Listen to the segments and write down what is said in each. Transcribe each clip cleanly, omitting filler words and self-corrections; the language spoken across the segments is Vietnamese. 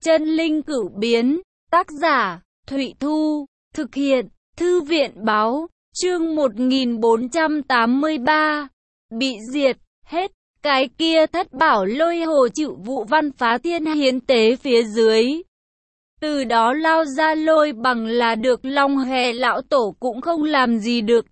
Chân linh cửu biến, tác giả, Thụy Thu, thực hiện, Thư viện báo, chương 1483, bị diệt, hết, cái kia thất bảo lôi hồ chịu vụ văn phá thiên hiến tế phía dưới. Từ đó lao ra lôi bằng là được Long Hề lão tổ cũng không làm gì được.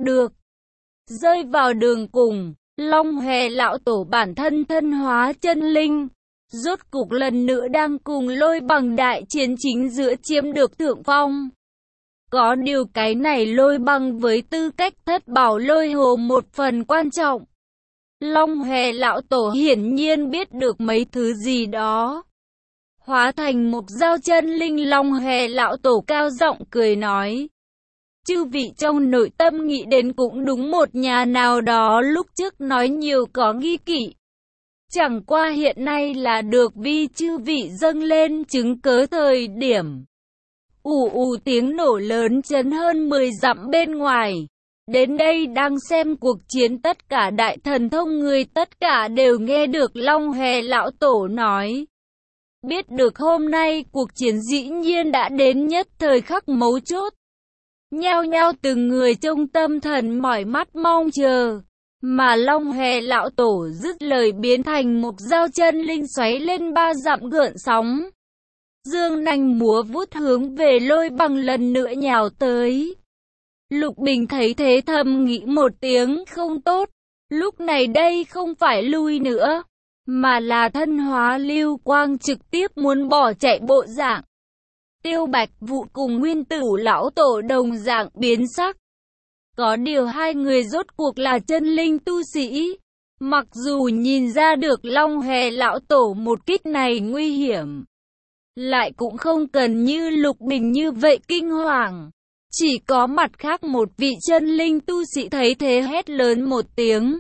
Rơi vào đường cùng, Long Hề lão tổ bản thân thân hóa chân linh. Rốt cục lần nữa đang cùng lôi bằng đại chiến chính giữa chiếm được thượng phong. Có điều cái này lôi bằng với tư cách thất bảo lôi hồ một phần quan trọng. Long Hề lão tổ hiển nhiên biết được mấy thứ gì đó. Hóa thành một dao chân linh, Long Hề lão tổ cao giọng cười nói. Chư vị trong nội tâm nghĩ đến cũng đúng, một nhà nào đó lúc trước nói nhiều có nghi kỵ. Chẳng qua hiện nay là được vi chư vị dâng lên chứng cớ thời điểm. Ù ù tiếng nổ lớn chấn hơn 10 dặm bên ngoài. Đến đây đang xem cuộc chiến tất cả đại thần thông người tất cả đều nghe được Long Hề lão tổ nói. Biết được hôm nay cuộc chiến dĩ nhiên đã đến nhất thời khắc mấu chốt. Nhao nhao từng người trong tâm thần mỏi mắt mong chờ. Mà Long Hề lão tổ dứt lời biến thành một dao chân linh xoáy lên 3 dặm gợn sóng. Dương nanh múa vút hướng về lôi bằng lần nữa nhào tới. Lục Bình thấy thế thầm nghĩ một tiếng không tốt. Lúc này đây không phải lui nữa, mà là thân hóa lưu quang trực tiếp muốn bỏ chạy bộ dạng. Tiêu Bạch Vụ cùng Nguyên Tử lão tổ đồng dạng biến sắc. Có điều hai người rốt cuộc là chân linh tu sĩ. Mặc dù nhìn ra được Long Hề lão tổ một kích này nguy hiểm, lại cũng không cần như Lục Bình như vậy kinh hoàng. Chỉ có mặt khác một vị chân linh tu sĩ thấy thế hét lớn một tiếng.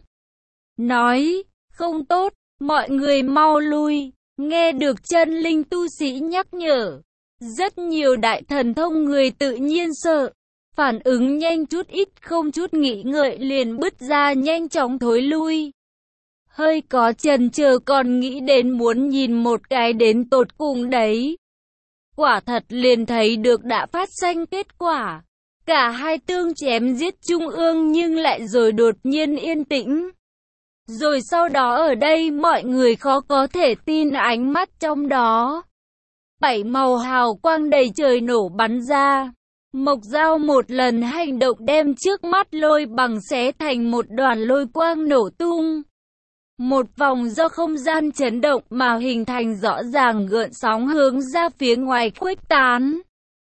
Nói, không tốt, mọi người mau lui. Nghe được chân linh tu sĩ nhắc nhở, rất nhiều đại thần thông người tự nhiên sợ. Phản ứng nhanh chút ít không chút nghĩ ngợi liền bứt ra nhanh chóng thối lui. Hơi có chần chờ còn nghĩ đến muốn nhìn một cái đến tột cùng đấy. Quả thật liền thấy được đã phát sinh kết quả. Cả hai tương chém giết trung ương nhưng lại rồi đột nhiên yên tĩnh. Rồi sau đó ở đây mọi người khó có thể tin ánh mắt trong đó. 7 màu hào quang đầy trời nổ bắn ra. Mộc dao một lần hành động đem trước mắt lôi bằng xé thành một đoàn lôi quang nổ tung. Một vòng do không gian chấn động mà hình thành rõ ràng gợn sóng hướng ra phía ngoài khuếch tán.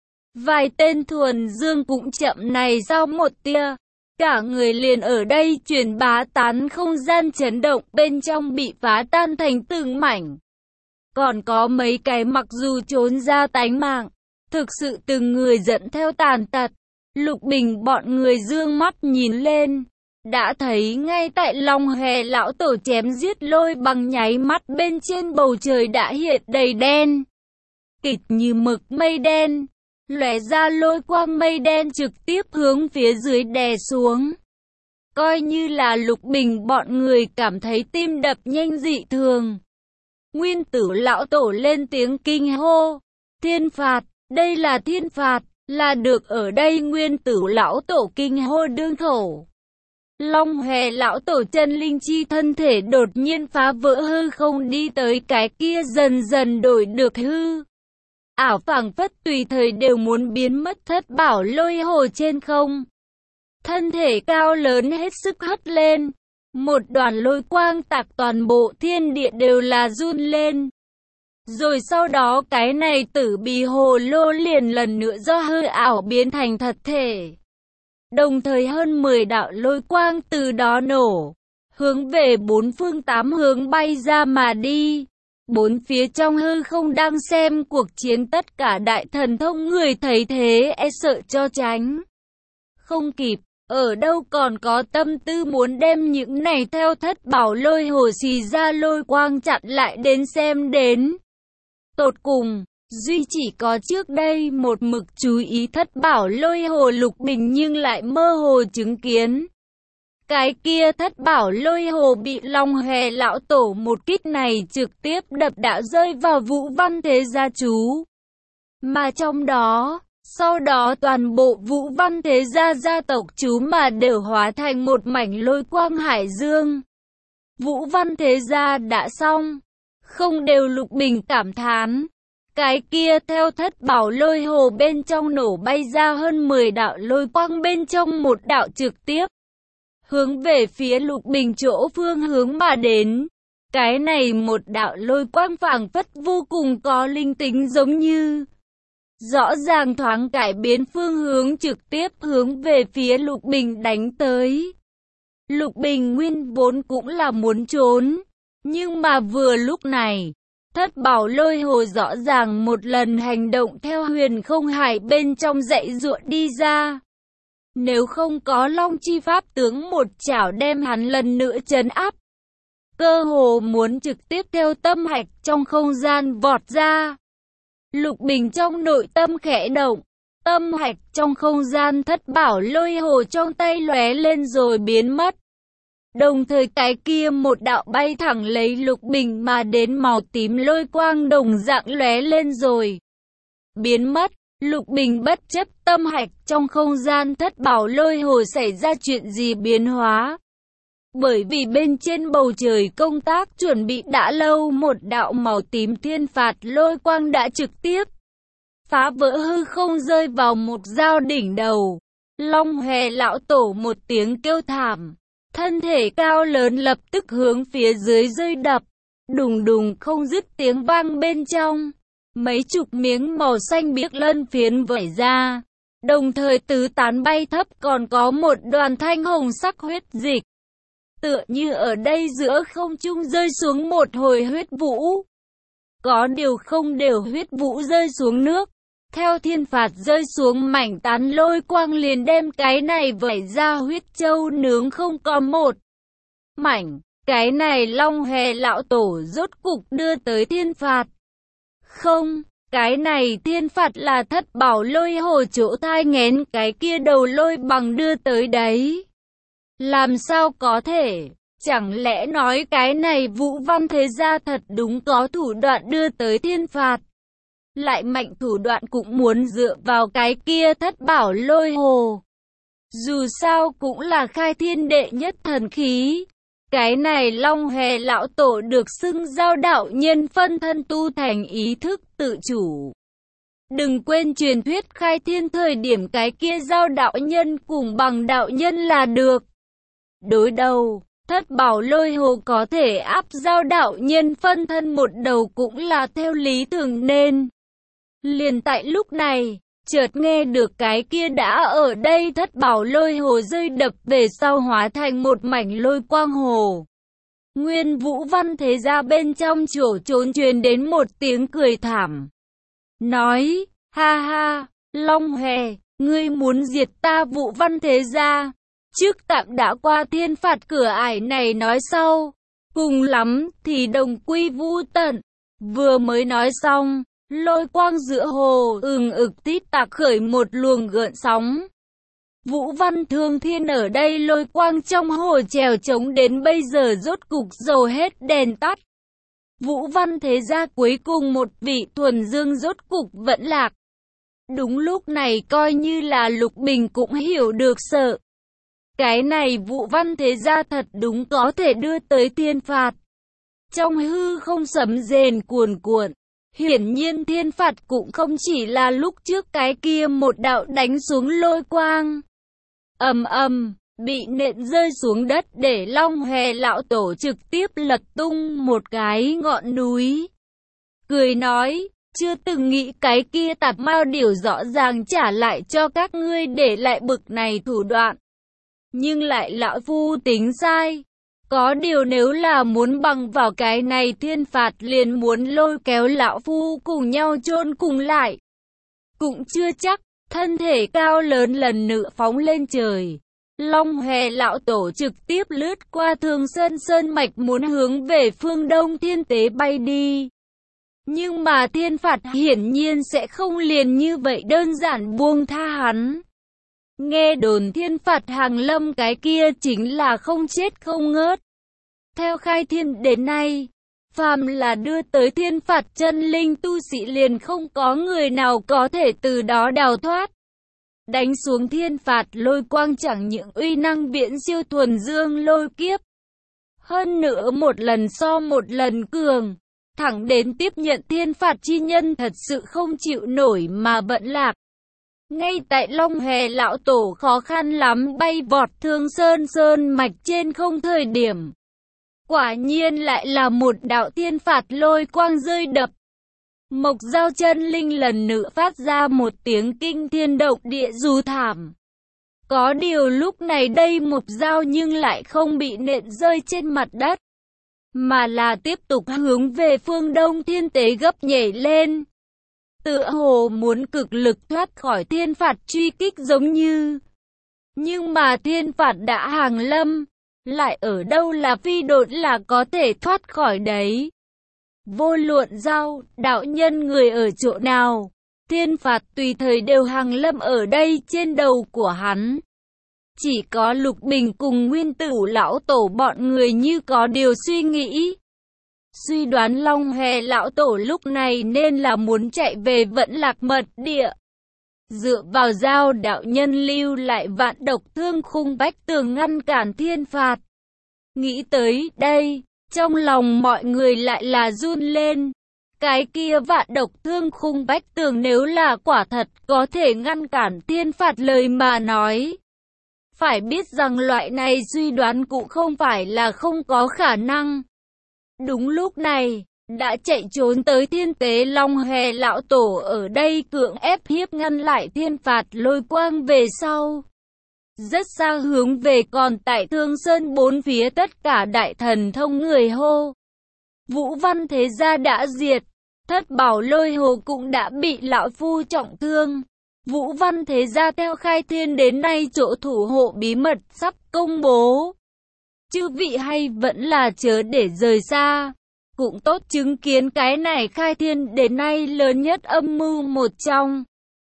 Vài tên thuần dương cũng chậm này sau một tia. Cả người liền ở đây truyền bá tán, không gian chấn động bên trong bị phá tan thành từng mảnh. Còn có mấy cái mặc dù trốn ra tánh mạng, thực sự từng người dẫn theo tàn tật. Lục Bình bọn người dương mắt nhìn lên, đã thấy ngay tại Long Hề lão tổ chém giết lôi bằng nháy mắt bên trên bầu trời đã hiện đầy đen kịt như mực mây đen, lóe ra lôi quang mây đen trực tiếp hướng phía dưới đè xuống. Coi như là Lục Bình bọn người cảm thấy tim đập nhanh dị thường. Nguyên Tử lão tổ lên tiếng kinh hô, thiên phạt, đây là thiên phạt, là được. Ở đây Nguyên Tử lão tổ kinh hô đương thổ. Long Hề lão tổ chân linh chi thân thể đột nhiên phá vỡ hư không đi tới cái kia dần dần đổi được hư ảo, phảng phất tùy thời đều muốn biến mất thất bảo lôi hồ trên không. Thân thể cao lớn hết sức hất lên, một đoàn lôi quang tạc toàn bộ thiên địa đều là run lên. Rồi sau đó cái này tử bì hồ lô liền lần nữa do hư ảo biến thành thật thể. Đồng thời hơn 10 đạo lôi quang từ đó nổ, hướng về 4 phương 8 hướng bay ra mà đi. Bốn phía trong hư không đang xem cuộc chiến tất cả đại thần thông người thấy thế e sợ cho tránh không kịp, ở đâu còn có tâm tư muốn đem những này theo thất bảo lôi hồ xì ra lôi quang chặn lại đến xem đến. Tột cùng, duy chỉ có trước đây một mực chú ý thất bảo lôi hồ Lục Bình nhưng lại mơ hồ chứng kiến. Cái kia thất bảo lôi hồ bị Long Hòe lão tổ một kích này trực tiếp đập đã rơi vào Vũ Văn Thế Gia chú. Mà trong đó, sau đó toàn bộ Vũ Văn Thế Gia gia tộc chú mà đều hóa thành một mảnh lôi quang hải dương. Vũ Văn Thế Gia đã xong. Không đều Lục Bình cảm thán. Cái kia theo thất bảo lôi hồ bên trong nổ bay ra hơn 10 đạo lôi quang, bên trong một đạo trực tiếp hướng về phía Lục Bình chỗ phương hướng mà đến. Cái này một đạo lôi quang phảng phất vô cùng có linh tính, giống như rõ ràng thoáng cải biến phương hướng, trực tiếp hướng về phía Lục Bình đánh tới. Lục Bình nguyên vốn cũng là muốn trốn, nhưng mà vừa lúc này, thất bảo lôi hồ rõ ràng một lần hành động theo huyền không hải bên trong dãy giụa đi ra. Nếu không có Long Chi Pháp tướng một chảo đem hắn lần nữa trấn áp, cơ hồ muốn trực tiếp theo tâm hạch trong không gian vọt ra. Lục Bình trong nội tâm khẽ động, tâm hạch trong không gian thất bảo lôi hồ trong tay lóe lên rồi biến mất. Đồng thời cái kia một đạo bay thẳng lấy Lục Bình mà đến màu tím lôi quang đồng dạng lóe lên rồi biến mất. Lục Bình bất chấp tâm hạch trong không gian thất bảo lôi hồ xảy ra chuyện gì biến hóa. Bởi vì bên trên bầu trời công tác chuẩn bị đã lâu, một đạo màu tím thiên phạt lôi quang đã trực tiếp phá vỡ hư không rơi vào một dao đỉnh đầu. Long Hòe lão tổ một tiếng kêu thảm, thân thể cao lớn lập tức hướng phía dưới rơi đập. Đùng đùng không dứt tiếng vang bên trong. Mấy chục miếng màu xanh biếc lân phiến vẩy ra, đồng thời tứ tán bay thấp, còn có một đoàn thanh hồng sắc huyết dịch. Tựa như ở đây giữa không trung rơi xuống một hồi huyết vũ. Có điều không đều huyết vũ rơi xuống nước. Theo thiên phạt rơi xuống, mảnh tán lôi quang liền đem cái này vẩy ra huyết châu nướng không có một mảnh. Cái này Long Hòe lão tổ rốt cục đưa tới thiên phạt. Không, cái này thiên phạt là thất bảo lôi hồ chỗ thai nghén cái kia đầu lôi bằng đưa tới đấy. Làm sao có thể? Chẳng lẽ nói cái này Vũ Văn Thế Gia thật đúng có thủ đoạn đưa tới thiên phạt? Lại mạnh thủ đoạn cũng muốn dựa vào cái kia thất bảo lôi hồ. Dù sao cũng là khai thiên đệ nhất thần khí. Cái này Long Hòe lão tổ được xưng giao đạo nhân, phân thân tu thành ý thức tự chủ. Đừng quên truyền thuyết khai thiên thời điểm cái kia giao đạo nhân cùng bằng đạo nhân là được đối đầu. Thất bảo lôi hồ có thể áp giao đạo nhân phân thân một đầu cũng là theo lý thường nên. Liền tại lúc này, chợt nghe được cái kia đã ở đây thất bảo lôi hồ rơi đập về sau hóa thành một mảnh lôi quang hồ. Nguyên Vũ Văn Thế Gia bên trong chỗ trốn truyền đến một tiếng cười thảm. Nói, ha ha, Long Hòe, ngươi muốn diệt ta Vũ Văn Thế Gia. Trước tạm đã qua thiên phạt cửa ải này nói sau. Cùng lắm thì đồng quy vu tận. Vừa mới nói xong, lôi quang giữa hồ ực tít tạc khởi một luồng gợn sóng. Vũ Văn Thương Thiên ở đây lôi quang trong hồ trèo trống đến bây giờ rốt cục dầu hết đèn tắt. Vũ Văn Thế Gia cuối cùng một vị thuần dương rốt cục vẫn lạc. Đúng lúc này coi như là Lục Bình cũng hiểu được sợ. Cái này Vũ Văn Thế Gia thật đúng có thể đưa tới thiên phạt. Trong hư không sấm rền cuồn cuộn. Hiển nhiên thiên phạt cũng không chỉ là lúc trước cái kia một đạo đánh xuống lôi quang. Ầm ầm, bị nện rơi xuống đất để Long Hòe lão tổ trực tiếp lật tung một cái ngọn núi. Cười nói, chưa từng nghĩ cái kia tạp mao điểu rõ ràng trả lại cho các ngươi để lại bực này thủ đoạn. Nhưng lại lão phu tính sai. Có điều nếu là muốn bằng vào cái này thiên phạt liền muốn lôi kéo lão phu cùng nhau chôn cùng lại. Cũng chưa chắc. Thân thể cao lớn lần nữa phóng lên trời. Long Hòe lão tổ trực tiếp lướt qua Thương Sơn mạch muốn hướng về phương Đông Thiên Tế bay đi. Nhưng mà thiên phạt hiển nhiên sẽ không liền như vậy đơn giản buông tha hắn. Nghe đồn thiên phạt hàng lâm cái kia chính là không chết không ngớt. Theo khai thiên đến nay, phàm là đưa tới thiên phạt chân linh tu sĩ liền không có người nào có thể từ đó đào thoát. Đánh xuống thiên phạt lôi quang chẳng những uy năng viễn siêu thuần dương lôi kiếp. Hơn nữa một lần so một lần cường, thẳng đến tiếp nhận thiên phạt chi nhân thật sự không chịu nổi mà vẫn lạc. Ngay tại Long Hề lão tổ khó khăn lắm bay vọt Thương Sơn mạch trên không thời điểm. Quả nhiên lại là một đạo thiên phạt lôi quang rơi đập. Mộc Dao chân linh lần nữa phát ra một tiếng kinh thiên động địa rú thảm. Có điều lúc này đây Mộc Dao nhưng lại không bị nện rơi trên mặt đất, mà là tiếp tục hướng về phương đông thiên tế gấp nhảy lên. Tựa hồ muốn cực lực thoát khỏi thiên phạt truy kích giống như. Nhưng mà thiên phạt đã hàng lâm, lại ở đâu là phi độn là có thể thoát khỏi đấy. Vô luận Dao, đạo nhân người ở chỗ nào, thiên phạt tùy thời đều hàng lâm ở đây trên đầu của hắn. Chỉ có Lục Bình cùng Nguyên Tử lão tổ bọn người như có điều suy nghĩ. Suy đoán Long Hề lão tổ lúc này nên là muốn chạy về Vận Lạc mật địa. Dựa vào Dao đạo nhân lưu lại vạn độc thương khung bách tường ngăn cản thiên phạt. Nghĩ tới đây, trong lòng mọi người lại là run lên. Cái kia vạn độc thương khung bách tường nếu là quả thật có thể ngăn cản thiên phạt lời mà nói. Phải biết rằng loại này suy đoán cũng không phải là không có khả năng. Đúng lúc này, đã chạy trốn tới thiên tế Long Hề lão tổ ở đây cưỡng ép hiếp ngăn lại thiên phạt lôi quang về sau. Rất xa hướng về còn tại Thương Sơn bốn phía tất cả đại thần thông người hô. Vũ Văn thế gia đã diệt, Thất Bảo Lôi Hồ cũng đã bị lão phu trọng thương. Vũ Văn thế gia theo khai thiên đến nay chỗ thủ hộ bí mật sắp công bố. Chư vị hay vẫn là chớ để rời xa. Cũng tốt chứng kiến cái này khai thiên đến nay lớn nhất âm mưu một trong.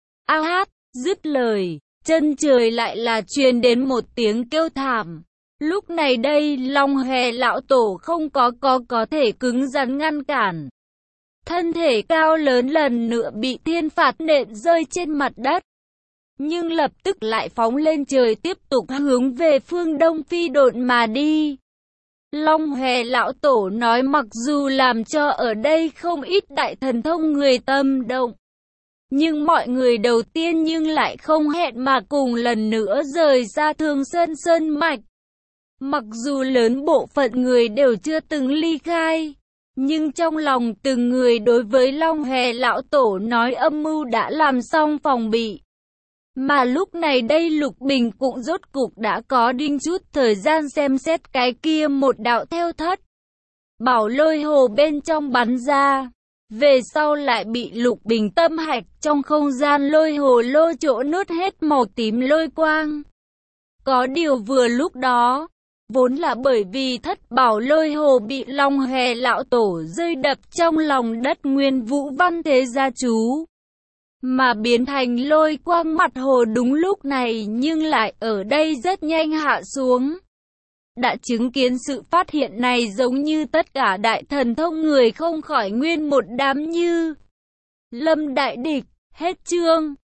A hát, dứt lời, chân trời lại là truyền đến một tiếng kêu thảm. Lúc này đây Long Hề lão tổ không có thể cứng rắn ngăn cản. Thân thể cao lớn lần nữa bị thiên phạt nện rơi trên mặt đất. Nhưng lập tức lại phóng lên trời tiếp tục hướng về phương đông phi độn mà đi. Long Hề lão tổ nói mặc dù làm cho ở đây không ít đại thần thông người tâm động. Nhưng mọi người đầu tiên nhưng lại không hẹn mà cùng lần nữa rời ra Thương Sơn mạch. Mặc dù lớn bộ phận người đều chưa từng ly khai. Nhưng trong lòng từng người đối với Long Hề lão tổ nói âm mưu đã làm xong phòng bị. Mà lúc này đây Lục Bình cũng rốt cục đã có đinh chút thời gian xem xét cái kia một đạo theo Thất Bảo Lôi Hồ bên trong bắn ra. Về sau lại bị Lục Bình tâm hạch trong không gian lôi hồ lô chỗ nuốt hết màu tím lôi quang. Có điều vừa lúc đó, vốn là bởi vì Thất Bảo Lôi Hồ bị Long Hề lão tổ rơi đập trong lòng đất nguyên Vũ Văn thế gia chú. Mà biến thành lôi quang mặt hồ đúng lúc này nhưng lại ở đây rất nhanh hạ xuống. Đã chứng kiến sự phát hiện này giống như tất cả đại thần thông người không khỏi nguyên một đám như lâm đại địch, hết chương.